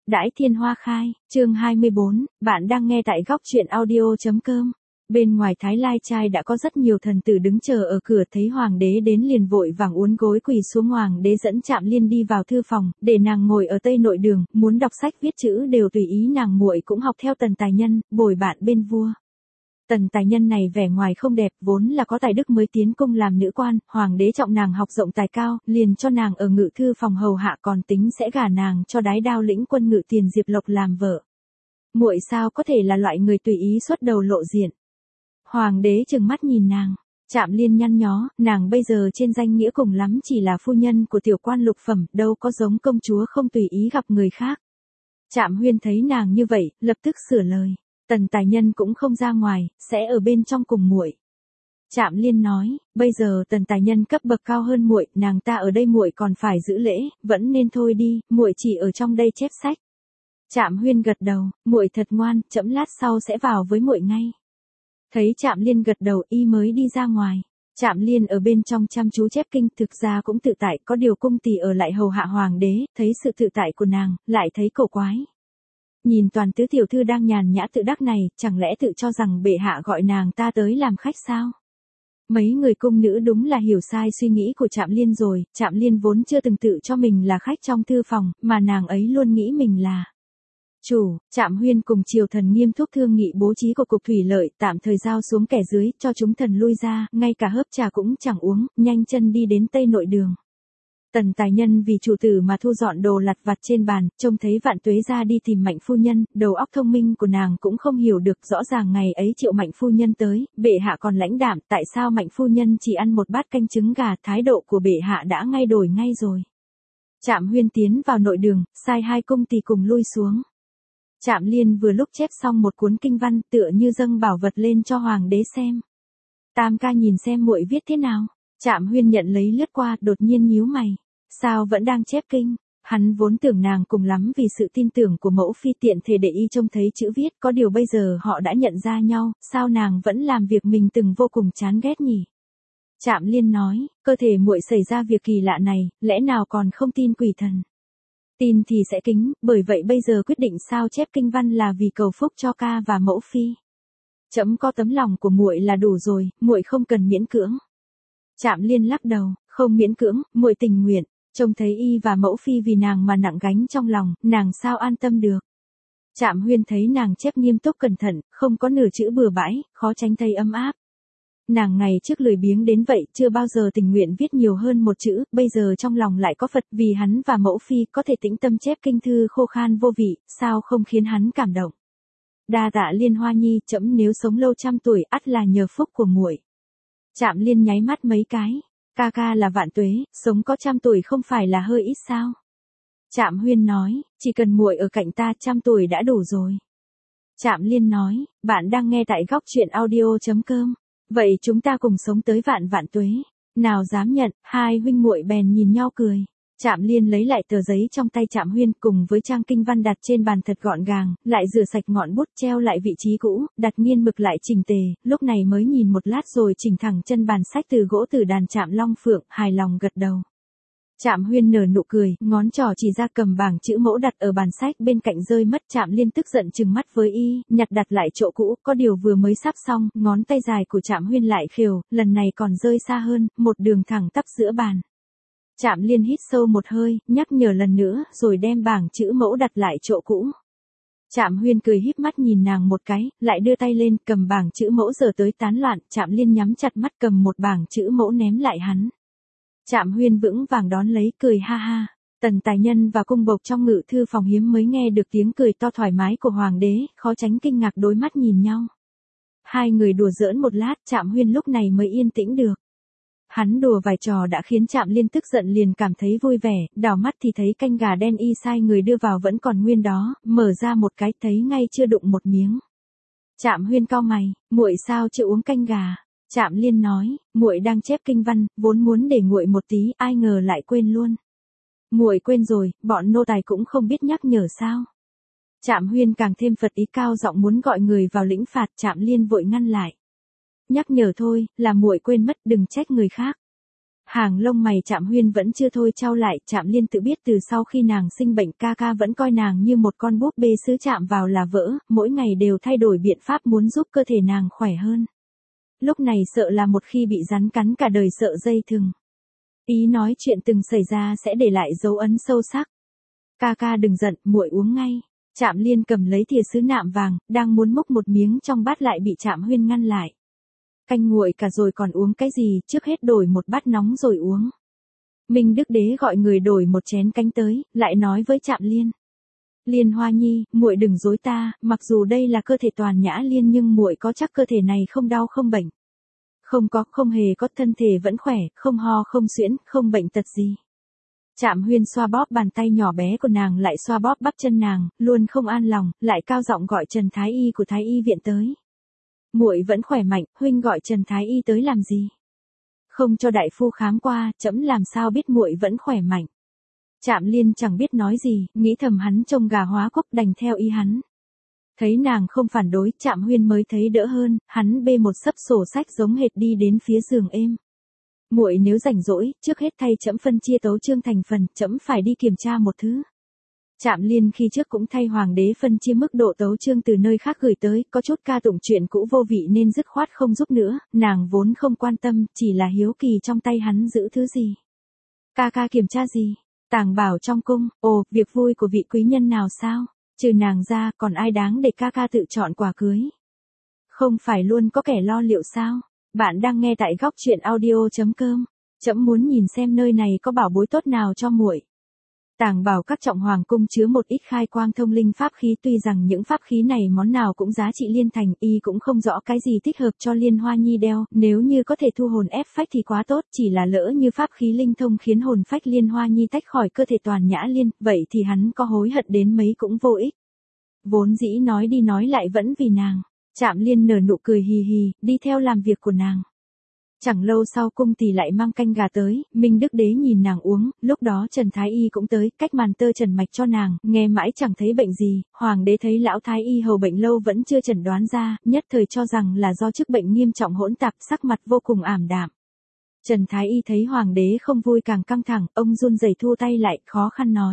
Đãi thiên hoa khai, chương 24, bạn đang nghe tại góc truyện audio.com. Bên ngoài Thái Lai trai đã có rất nhiều thần tử đứng chờ ở cửa, thấy hoàng đế đến liền vội vàng uốn gối quỳ xuống. Hoàng đế dẫn Trạm Liên đi vào thư phòng, để nàng ngồi ở tây nội đường, muốn đọc sách viết chữ đều tùy ý nàng. Muội cũng học theo Tần Tài Nhân, bồi bạn bên vua. Tần Tài Nhân này vẻ ngoài không đẹp, vốn là có tài đức mới tiến cung làm nữ quan, hoàng đế trọng nàng học rộng tài cao, liền cho nàng ở ngự thư phòng hầu hạ, còn tính sẽ gả nàng cho Đái Đao lĩnh quân ngự tiền Diệp Lộc làm vợ. Muội sao có thể là loại người tùy ý xuất đầu lộ diện. Hoàng đế trừng mắt nhìn nàng. Trạm Liên nhăn nhó, nàng bây giờ trên danh nghĩa cùng lắm chỉ là phu nhân của tiểu quan lục phẩm, đâu có giống công chúa không tùy ý gặp người khác. Trạm Huyên thấy nàng như vậy, lập tức sửa lời. Tần Tài Nhân cũng không ra ngoài, sẽ ở bên trong cùng muội. Trạm Liên nói, bây giờ Tần Tài Nhân cấp bậc cao hơn muội, nàng ta ở đây muội còn phải giữ lễ, vẫn nên thôi đi, muội chỉ ở trong đây chép sách. Trạm Huyên gật đầu, muội thật ngoan, chậm lát sau sẽ vào với muội ngay. Thấy Trạm Liên gật đầu, y mới đi ra ngoài. Trạm Liên ở bên trong chăm chú chép kinh, thực ra cũng tự tại, có điều cung tỳ ở lại hầu hạ hoàng đế, thấy sự tự tại của nàng, lại thấy cổ quái. Nhìn toàn tứ tiểu thư đang nhàn nhã tự đắc này, chẳng lẽ tự cho rằng bệ hạ gọi nàng ta tới làm khách sao? Mấy người cung nữ đúng là hiểu sai suy nghĩ của Trạm Liên rồi. Trạm Liên vốn chưa từng tự cho mình là khách trong thư phòng, mà nàng ấy luôn nghĩ mình là chủ. Trạm Huyên cùng triều thần nghiêm túc thương nghị bố trí của cục thủy lợi, tạm thời giao xuống kẻ dưới, cho chúng thần lui ra, ngay cả hớp trà cũng chẳng uống, nhanh chân đi đến tây nội đường. Tần Tài Nhân vì chủ tử mà thu dọn đồ lặt vặt trên bàn, trông thấy Vạn Tuế ra đi tìm Mạnh phu nhân, đầu óc thông minh của nàng cũng không hiểu được, rõ ràng ngày ấy triệu Mạnh phu nhân tới, bệ hạ còn lãnh đạm, tại sao Mạnh phu nhân chỉ ăn một bát canh trứng gà, thái độ của bệ hạ đã ngay đổi ngay rồi. Trạm Huyên tiến vào nội đường, sai hai cung tỳ cùng lui xuống. Trạm Liên vừa lúc chép xong một cuốn kinh văn, tựa như dâng bảo vật lên cho hoàng đế xem. Tam ca nhìn xem muội viết thế nào. Trạm Huyên nhận lấy lướt qua, đột nhiên nhíu mày. Sao vẫn đang chép kinh? Hắn vốn tưởng nàng cùng lắm vì sự tin tưởng của mẫu phi tiện thể để y trông thấy chữ viết, có điều bây giờ họ đã nhận ra nhau, sao nàng vẫn làm việc mình từng vô cùng chán ghét nhỉ? Trạm Liên nói, cơ thể muội xảy ra việc kỳ lạ này, lẽ nào còn không tin quỷ thần? Tin thì sẽ kính, bởi vậy bây giờ quyết định sao chép kinh văn là vì cầu phúc cho ca và mẫu phi. Trẫm có tấm lòng của muội là đủ rồi, muội không cần miễn cưỡng. Trạm Liên lắc đầu, không miễn cưỡng, muội tình nguyện. Trông thấy y và mẫu phi vì nàng mà nặng gánh trong lòng, nàng sao an tâm được. Trạm Huyên thấy nàng chép nghiêm túc cẩn thận, không có nửa chữ bừa bãi, khó tránh thấy ấm áp. Nàng ngày trước lười biếng đến vậy, chưa bao giờ tình nguyện viết nhiều hơn một chữ, bây giờ trong lòng lại có Phật, vì hắn và mẫu phi có thể tĩnh tâm chép kinh thư khô khan vô vị, sao không khiến hắn cảm động. Đa tạ Liên Hoa nhi, trẫm nếu sống lâu trăm tuổi, ắt là nhờ phúc của muội. Trạm Liên nháy mắt mấy cái. Ca ca là Vạn Tuế, sống có 100 tuổi không phải là hơi ít sao? Trạm Huyên nói, chỉ cần muội ở cạnh ta 100 tuổi đã đủ rồi. Trạm Liên nói, bạn đang nghe tại góc truyện audio.com. Vậy chúng ta cùng sống tới vạn tuế. Nào dám nhận, hai huynh muội bèn nhìn nhau cười. Trạm Liên lấy lại tờ giấy trong tay Trạm Huyên cùng với trang kinh văn đặt trên bàn thật gọn gàng, lại rửa sạch ngọn bút treo lại vị trí cũ, đặt nghiên mực lại chỉnh tề, lúc này mới nhìn một lát rồi chỉnh thẳng chân bàn sách từ gỗ tử đàn Trạm Long Phượng, hài lòng gật đầu. Trạm Huyên nở nụ cười, ngón trỏ chỉ ra cầm bảng chữ mẫu đặt ở bàn sách bên cạnh rơi mất. Trạm Liên tức giận trừng mắt với y, nhặt đặt lại chỗ cũ, có điều vừa mới sắp xong, ngón tay dài của Trạm Huyên lại khều, lần này còn rơi xa hơn, một đường thẳng tắp giữa bàn. Trạm Liên hít sâu một hơi, nhắc nhở lần nữa, rồi đem bảng chữ mẫu đặt lại chỗ cũ. Trạm Huyên cười híp mắt nhìn nàng một cái, lại đưa tay lên, cầm bảng chữ mẫu giờ tới tán loạn. Trạm Liên nhắm chặt mắt cầm một bảng chữ mẫu ném lại hắn. Trạm Huyên vững vàng đón lấy, cười ha ha. Tần Tài Nhân và cung bộc trong ngự thư phòng hiếm mới nghe được tiếng cười to thoải mái của hoàng đế, khó tránh kinh ngạc đối mắt nhìn nhau. Hai người đùa giỡn một lát, Trạm Huyên lúc này mới yên tĩnh được. Hắn đùa vài trò đã khiến Trạm Liên tức giận, liền cảm thấy vui vẻ, đảo mắt thì thấy canh gà đen y sai người đưa vào vẫn còn nguyên đó, mở ra một cái thấy ngay chưa đụng một miếng. Trạm Huyên cau mày, muội sao chưa uống canh gà? Trạm Liên nói, muội đang chép kinh văn, vốn muốn để nguội một tí, ai ngờ lại quên luôn. Muội quên rồi, bọn nô tài cũng không biết nhắc nhở sao? Trạm Huyên càng thêm phật ý, cao giọng muốn gọi người vào lĩnh phạt. Trạm Liên vội ngăn lại. Nhắc nhở thôi, là muội quên mất, đừng trách người khác. Hàng lông mày Trạm Huyên vẫn chưa thôi trao lại, Trạm Liên tự biết từ sau khi nàng sinh bệnh ca ca vẫn coi nàng như một con búp bê sứ chạm vào là vỡ, mỗi ngày đều thay đổi biện pháp muốn giúp cơ thể nàng khỏe hơn. Lúc này sợ là một khi bị rắn cắn cả đời sợ dây thừng. Ý nói chuyện từng xảy ra sẽ để lại dấu ấn sâu sắc. Ca ca đừng giận, muội uống ngay. Trạm Liên cầm lấy thìa sứ nạm vàng, đang muốn múc một miếng trong bát lại bị Trạm Huyên ngăn lại. Canh nguội cả rồi còn uống cái gì, trước hết đổi một bát nóng rồi uống. Minh Đức Đế gọi người đổi một chén canh tới, lại nói với Trạm Liên. Liên Hoa Nhi, muội đừng dối ta, mặc dù đây là cơ thể toàn nhã liên nhưng muội có chắc cơ thể này không đau không bệnh. Không hề có, thân thể vẫn khỏe, không ho không suyễn, không bệnh tật gì. Trạm Huyên xoa bóp bàn tay nhỏ bé của nàng lại xoa bóp bắp chân nàng, luôn không an lòng, lại cao giọng gọi Trần Thái Y của Thái Y viện tới. Muội vẫn khỏe mạnh, huynh gọi Trần Thái Y tới làm gì? Không cho đại phu khám qua, trẫm làm sao biết muội vẫn khỏe mạnh. Trạm Liên chẳng biết nói gì, nghĩ thầm hắn trông gà hóa quốc đành theo ý hắn. Thấy nàng không phản đối, Trạm Huyên mới thấy đỡ hơn, hắn bê một xấp sổ sách giống hệt đi đến phía giường êm. Muội nếu rảnh rỗi, trước hết thay trẫm phân chia tấu chương thành phần, trẫm phải đi kiểm tra một thứ. Trạm Liên khi trước cũng thay hoàng đế phân chia mức độ tấu chương từ nơi khác gửi tới, có chút ca tụng chuyện cũ vô vị nên dứt khoát không giúp nữa, nàng vốn không quan tâm, chỉ là hiếu kỳ trong tay hắn giữ thứ gì. Ca ca kiểm tra gì? Tàng bảo trong cung, ồ, việc vui của vị quý nhân nào sao? Trừ nàng ra, còn ai đáng để ca ca tự chọn quà cưới? Không phải luôn có kẻ lo liệu sao? Bạn đang nghe tại góc truyện audio.com. Trẫm muốn nhìn xem nơi này có bảo bối tốt nào cho muội. Tàng bảo các trọng hoàng cung chứa một ít khai quang thông linh pháp khí, tuy rằng những pháp khí này món nào cũng giá trị liên thành, y cũng không rõ cái gì thích hợp cho Liên Hoa Nhi đeo, nếu như có thể thu hồn ép phách thì quá tốt, chỉ là lỡ như pháp khí linh thông khiến hồn phách Liên Hoa Nhi tách khỏi cơ thể toàn nhã liên, vậy thì hắn có hối hận đến mấy cũng vô ích. Vốn dĩ nói đi nói lại vẫn vì nàng. Trạm Liên nở nụ cười hì hì, đi theo làm việc của nàng. Chẳng lâu sau cung tỷ lại mang canh gà tới, Minh Đức Đế nhìn nàng uống, lúc đó Trần Thái Y cũng tới, cách màn tơ trần mạch cho nàng, nghe mãi chẳng thấy bệnh gì, hoàng đế thấy lão Thái Y hầu bệnh lâu vẫn chưa chẩn đoán ra, nhất thời cho rằng là do chức bệnh nghiêm trọng hỗn tạp, sắc mặt vô cùng ảm đạm. Trần Thái Y thấy hoàng đế không vui càng căng thẳng, ông run rẩy thu tay lại, khó khăn nói.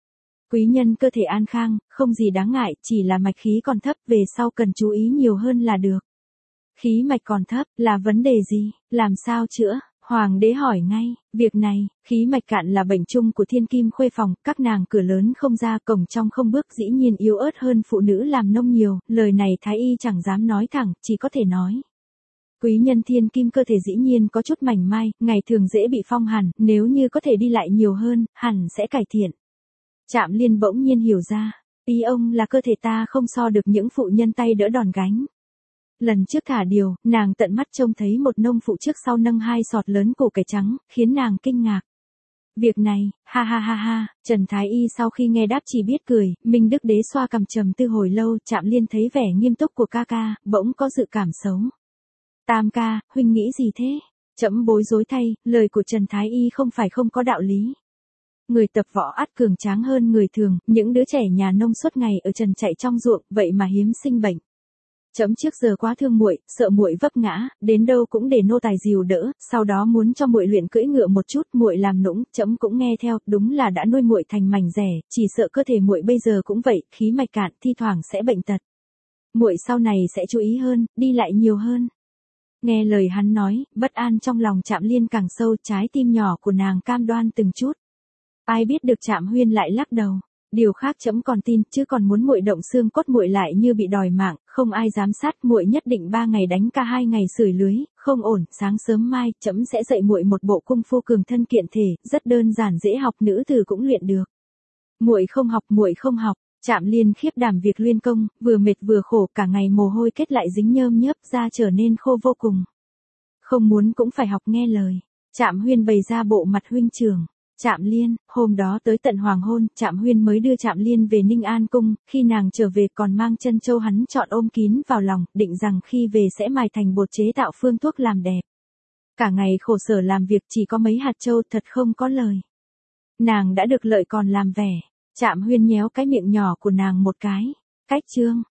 Quý nhân cơ thể an khang, không gì đáng ngại, chỉ là mạch khí còn thấp, về sau cần chú ý nhiều hơn là được. Khí mạch còn thấp, là vấn đề gì, làm sao chữa? Hoàng đế hỏi ngay, việc này, khí mạch cạn là bệnh chung của thiên kim khuê phòng, các nàng cửa lớn không ra, cổng trong không bước, dĩ nhiên yếu ớt hơn phụ nữ làm nông nhiều, lời này Thái Y chẳng dám nói thẳng, chỉ có thể nói. Quý nhân thiên kim cơ thể dĩ nhiên có chút mảnh mai, ngày thường dễ bị phong hàn, nếu như có thể đi lại nhiều hơn, hẳn sẽ cải thiện. Trạm Liên bỗng nhiên hiểu ra, ý ông là cơ thể ta không so được những phụ nhân tay đỡ đòn gánh. Lần trước thả điều, nàng tận mắt trông thấy một nông phụ trước sau nâng 2 sọt lớn củ cải trắng, khiến nàng kinh ngạc. Việc này, ha ha ha ha, Trần Thái Y sau khi nghe đáp chỉ biết cười, Minh Đức Đế xoa cằm trầm tư hồi lâu, Trạm Liên thấy vẻ nghiêm túc của ca ca, bỗng có dự cảm xấu. Tam ca, huynh nghĩ gì thế? Trẫm bối rối thay, lời của Trần Thái Y không phải không có đạo lý. Người tập võ ắt cường tráng hơn người thường, những đứa trẻ nhà nông suốt ngày ở trần chạy trong ruộng, vậy mà hiếm sinh bệnh. Trẫm trước giờ quá thương muội, sợ muội vấp ngã, đến đâu cũng để nô tài dìu đỡ, sau đó muốn cho muội luyện cưỡi ngựa một chút, muội làm nũng, trẫm cũng nghe theo, đúng là đã nuôi muội thành mảnh rẻ, chỉ sợ cơ thể muội bây giờ cũng vậy, khí mạch cạn, thi thoảng sẽ bệnh tật. Muội sau này sẽ chú ý hơn, đi lại nhiều hơn. Nghe lời hắn nói, bất an trong lòng Trạm Liên càng sâu, trái tim nhỏ của nàng cam đoan từng chút. Ai biết được Trạm Huyên lại lắc đầu. Điều khác trẫm còn tin, chứ còn muốn muội động xương cốt muội lại như bị đòi mạng, không ai dám sát, muội nhất định 3 ngày đánh ca 2 ngày sưởi lưới, không ổn, sáng sớm mai, trẫm sẽ dạy muội một bộ cung phu cường thân kiện thể, rất đơn giản dễ học, nữ tử cũng luyện được. Muội không học, Trạm Liên khiếp đảm việc luyện công, vừa mệt vừa khổ, cả ngày mồ hôi kết lại dính nhơm nhớp, da trở nên khô vô cùng. Không muốn cũng phải học nghe lời. Trạm Huyên bày ra bộ mặt huynh trưởng. Trạm Liên, hôm đó tới tận hoàng hôn, Trạm Huyên mới đưa Trạm Liên về Ninh An cung, khi nàng trở về còn mang chân châu hắn chọn ôm kín vào lòng, định rằng khi về sẽ mài thành bột chế tạo phương thuốc làm đẹp. Cả ngày khổ sở làm việc chỉ có mấy hạt châu, thật không có lời. Nàng đã được lợi còn làm vẻ. Trạm Huyên nhéo cái miệng nhỏ của nàng một cái. Cách chương.